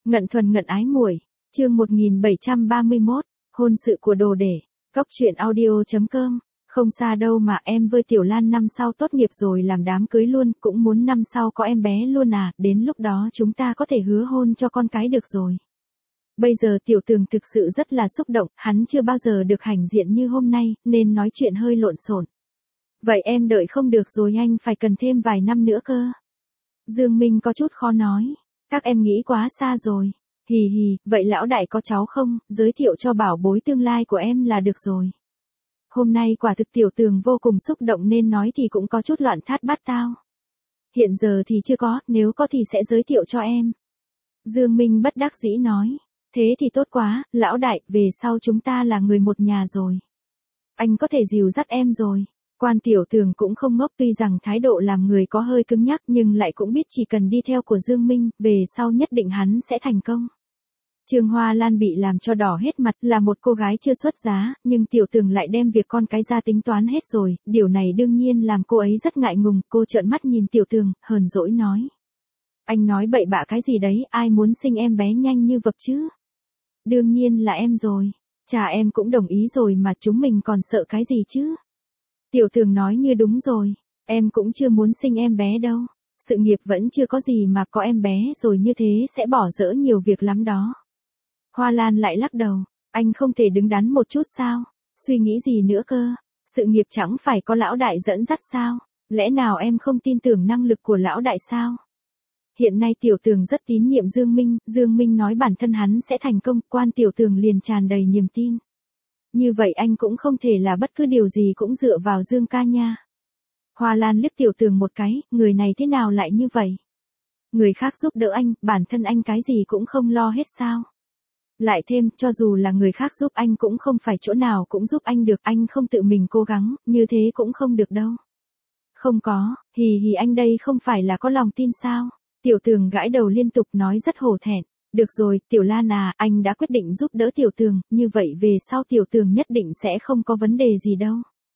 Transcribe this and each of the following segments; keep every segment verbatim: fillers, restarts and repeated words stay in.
Ngận thuần ngận ái muội, chương một nghìn bảy trăm ba mươi mốt, hôn sự của đồ để, cóc truyện audio chấm com, không xa đâu mà em với Tiểu Lan năm sau tốt nghiệp rồi làm đám cưới luôn, cũng muốn năm sau có em bé luôn à, đến lúc đó chúng ta có thể hứa hôn cho con cái được rồi. Bây giờ Tiểu Tường thực sự rất là xúc động, hắn chưa bao giờ được hãnh diện như hôm nay, nên nói chuyện hơi lộn xộn. Vậy em đợi không được rồi, anh phải cần thêm vài năm nữa cơ. Dương Minh có chút khó nói. Các em nghĩ quá xa rồi. Hì hì, vậy lão đại có cháu không, giới thiệu cho bảo bối tương lai của em là được rồi. Hôm nay quả thực Tiểu Tường vô cùng xúc động nên nói thì cũng có chút loạn thát bát tao. Hiện giờ thì chưa có, nếu có thì sẽ giới thiệu cho em. Dương Minh bất đắc dĩ nói. Thế thì tốt quá, lão đại, về sau chúng ta là người một nhà rồi. Anh có thể dìu dắt em rồi. Quan Tiểu Tường cũng không ngốc, tuy rằng thái độ làm người có hơi cứng nhắc nhưng lại cũng biết chỉ cần đi theo của Dương Minh, về sau nhất định hắn sẽ thành công. Trương Hoa Lan bị làm cho đỏ hết mặt, là một cô gái chưa xuất giá, nhưng Tiểu Tường lại đem việc con cái ra tính toán hết rồi, điều này đương nhiên làm cô ấy rất ngại ngùng, cô trợn mắt nhìn Tiểu Tường, hờn dỗi nói. Anh nói bậy bạ cái gì đấy, ai muốn sinh em bé nhanh như vập chứ? Đương nhiên là em rồi, chà em cũng đồng ý rồi mà, chúng mình còn sợ cái gì chứ? Tiểu Tường nói như đúng rồi, em cũng chưa muốn sinh em bé đâu, sự nghiệp vẫn chưa có gì mà có em bé rồi như thế sẽ bỏ dỡ nhiều việc lắm đó. Hoa Lan lại lắc đầu, anh không thể đứng đắn một chút sao, suy nghĩ gì nữa cơ, sự nghiệp chẳng phải có lão đại dẫn dắt sao, lẽ nào em không tin tưởng năng lực của lão đại sao? Hiện nay Tiểu Tường rất tín nhiệm Dương Minh, Dương Minh nói bản thân hắn sẽ thành công, Quan Tiểu Tường liền tràn đầy niềm tin. Như vậy anh cũng không thể là bất cứ điều gì cũng dựa vào Dương ca nha. Hoa Lan liếc Tiểu Tường một cái, người này thế nào lại như vậy? Người khác giúp đỡ anh, bản thân anh cái gì cũng không lo hết sao? Lại thêm, cho dù là người khác giúp anh cũng không phải chỗ nào cũng giúp anh được, anh không tự mình cố gắng, như thế cũng không được đâu. Không có, hì hì, anh đây không phải là có lòng tin sao? Tiểu Tường gãi đầu liên tục nói rất hổ thẹn. Được rồi, Tiểu Lan à, anh đã quyết định giúp đỡ Tiểu Tường, như vậy về sau Tiểu Tường nhất định sẽ không có vấn đề gì đâu.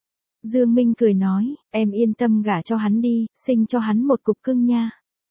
Dương Minh cười nói, em yên tâm gả cho hắn đi, sinh cho hắn một cục cưng nha.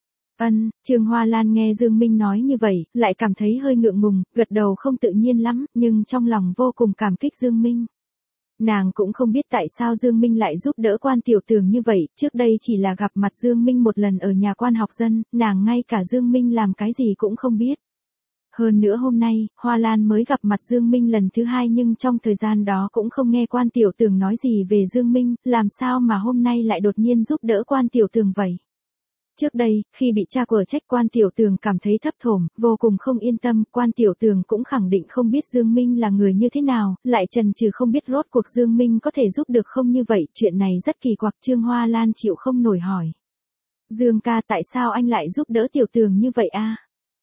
Ân, Trương Hoa Lan nghe Dương Minh nói như vậy, lại cảm thấy hơi ngượng ngùng, gật đầu không tự nhiên lắm, nhưng trong lòng vô cùng cảm kích Dương Minh. Nàng cũng không biết tại sao Dương Minh lại giúp đỡ Quan Tiểu Tường như vậy, trước đây chỉ là gặp mặt Dương Minh một lần ở nhà quan học dân, nàng ngay cả Dương Minh làm cái gì cũng không biết. Hơn nữa hôm nay, Hoa Lan mới gặp mặt Dương Minh lần thứ hai nhưng trong thời gian đó cũng không nghe Quan Tiểu Tường nói gì về Dương Minh, làm sao mà hôm nay lại đột nhiên giúp đỡ Quan Tiểu Tường vậy? Trước đây, khi bị cha của trách, Quan Tiểu Tường cảm thấy thấp thỏm, vô cùng không yên tâm, Quan Tiểu Tường cũng khẳng định không biết Dương Minh là người như thế nào, lại chần chừ không biết rốt cuộc Dương Minh có thể giúp được không, như vậy, chuyện này rất kỳ quặc, Trương Hoa Lan chịu không nổi hỏi. Dương ca, tại sao anh lại giúp đỡ Tiểu Tường như vậy a?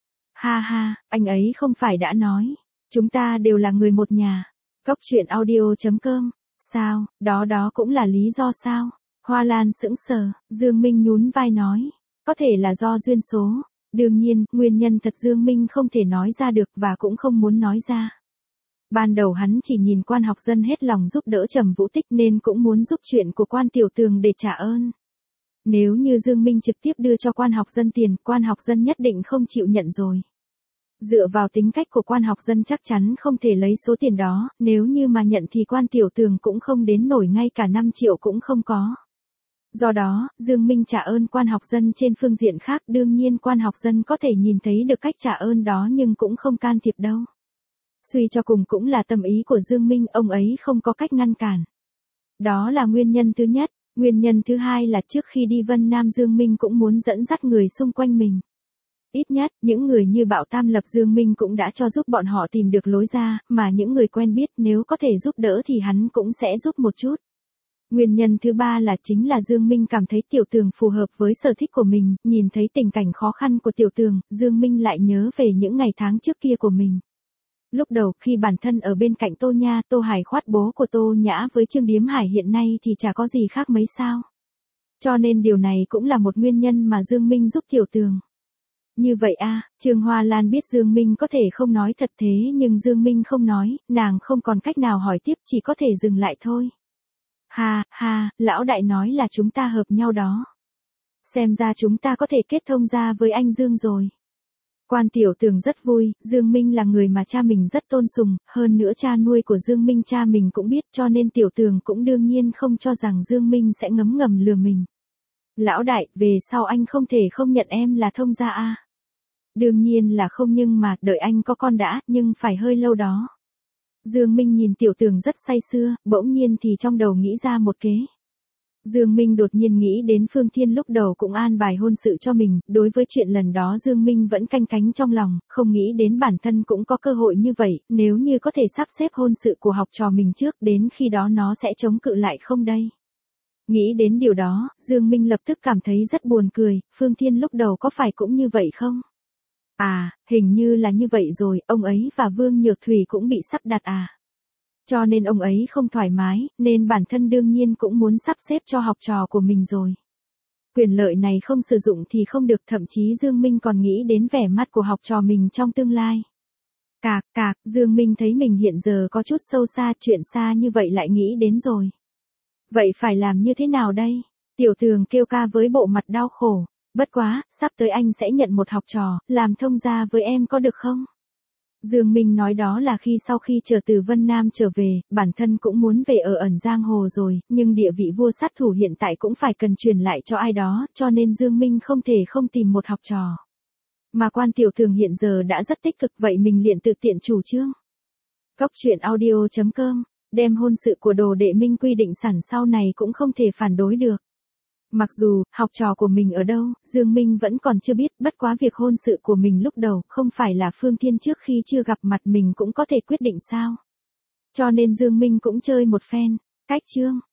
Ha ha, anh ấy không phải đã nói, chúng ta đều là người một nhà. Cóc truyện audio chấm com, sao, đó đó cũng là lý do sao? Hoa Lan sững sờ, Dương Minh nhún vai nói, có thể là do duyên số. Đương nhiên, nguyên nhân thật Dương Minh không thể nói ra được và cũng không muốn nói ra. Ban đầu hắn chỉ nhìn Quan học dân hết lòng giúp đỡ Trầm Vũ Tích nên cũng muốn giúp chuyện của Quan Tiểu Tường để trả ơn. Nếu như Dương Minh trực tiếp đưa cho Quan học dân tiền, Quan học dân nhất định không chịu nhận rồi. Dựa vào tính cách của Quan học dân chắc chắn không thể lấy số tiền đó, nếu như mà nhận thì Quan Tiểu Tường cũng không đến nổi, ngay cả năm triệu cũng không có. Do đó, Dương Minh trả ơn Quan học dân trên phương diện khác, đương nhiên Quan học dân có thể nhìn thấy được cách trả ơn đó nhưng cũng không can thiệp đâu. Suy cho cùng cũng là tâm ý của Dương Minh, ông ấy không có cách ngăn cản. Đó là nguyên nhân thứ nhất. Nguyên nhân thứ hai là trước khi đi Vân Nam Dương Minh cũng muốn dẫn dắt người xung quanh mình. Ít nhất, những người như Bảo Tam Lập Dương Minh cũng đã cho giúp bọn họ tìm được lối ra, mà những người quen biết nếu có thể giúp đỡ thì hắn cũng sẽ giúp một chút. Nguyên nhân thứ ba là chính là Dương Minh cảm thấy Tiểu Tường phù hợp với sở thích của mình, nhìn thấy tình cảnh khó khăn của Tiểu Tường, Dương Minh lại nhớ về những ngày tháng trước kia của mình. Lúc đầu khi bản thân ở bên cạnh Tô Nha, Tô Hải Khoát bố của Tô Nhã với Trương Điếm Hải hiện nay thì chả có gì khác mấy sao. Cho nên điều này cũng là một nguyên nhân mà Dương Minh giúp Tiểu Tường. Như vậy a, Trương Hoa Lan biết Dương Minh có thể không nói thật thế nhưng Dương Minh không nói, nàng không còn cách nào hỏi tiếp, chỉ có thể dừng lại thôi. Ha, ha, lão đại nói là chúng ta hợp nhau đó. Xem ra chúng ta có thể kết thông ra với anh Dương rồi. Quan Tiểu Tường rất vui, Dương Minh là người mà cha mình rất tôn sùng, hơn nữa cha nuôi của Dương Minh cha mình cũng biết, cho nên Tiểu Tường cũng đương nhiên không cho rằng Dương Minh sẽ ngấm ngầm lừa mình. Lão đại, về sau anh không thể không nhận em là thông gia a. Đương nhiên là không, nhưng mà, đợi anh có con đã, nhưng phải hơi lâu đó. Dương Minh nhìn Tiểu Tường rất say sưa, bỗng nhiên thì trong đầu nghĩ ra một kế. Dương Minh đột nhiên nghĩ đến Phương Thiên lúc đầu cũng an bài hôn sự cho mình, đối với chuyện lần đó Dương Minh vẫn canh cánh trong lòng, không nghĩ đến bản thân cũng có cơ hội như vậy, nếu như có thể sắp xếp hôn sự của học trò mình trước, đến khi đó nó sẽ chống cự lại không đây. Nghĩ đến điều đó, Dương Minh lập tức cảm thấy rất buồn cười, Phương Thiên lúc đầu có phải cũng như vậy không? À, hình như là như vậy rồi, ông ấy và Vương Nhược Thủy cũng bị sắp đặt à. Cho nên ông ấy không thoải mái, nên bản thân đương nhiên cũng muốn sắp xếp cho học trò của mình rồi. Quyền lợi này không sử dụng thì không được, thậm chí Dương Minh còn nghĩ đến vẻ mắt của học trò mình trong tương lai. Cạc, cạc, Dương Minh thấy mình hiện giờ có chút sâu xa, chuyện xa như vậy lại nghĩ đến rồi. Vậy phải làm như thế nào đây? Tiểu Tường kêu ca với bộ mặt đau khổ. Bất quá, sắp tới anh sẽ nhận một học trò, làm thông gia với em có được không? Dương Minh nói đó là khi sau khi trở từ Vân Nam trở về, bản thân cũng muốn về ở ẩn giang hồ rồi, nhưng địa vị vua sát thủ hiện tại cũng phải cần truyền lại cho ai đó, cho nên Dương Minh không thể không tìm một học trò. Mà Quan Tiểu Tường hiện giờ đã rất tích cực, vậy mình liền tự tiện chủ trương. Cốc truyện audio chấm com, đem hôn sự của Đồ Đệ Minh quy định sẵn sau này cũng không thể phản đối được. Mặc dù, học trò của mình ở đâu, Dương Minh vẫn còn chưa biết, bất quá việc hôn sự của mình lúc đầu, không phải là Phương Thiên trước khi chưa gặp mặt mình cũng có thể quyết định sao. Cho nên Dương Minh cũng chơi một phen, cách chương.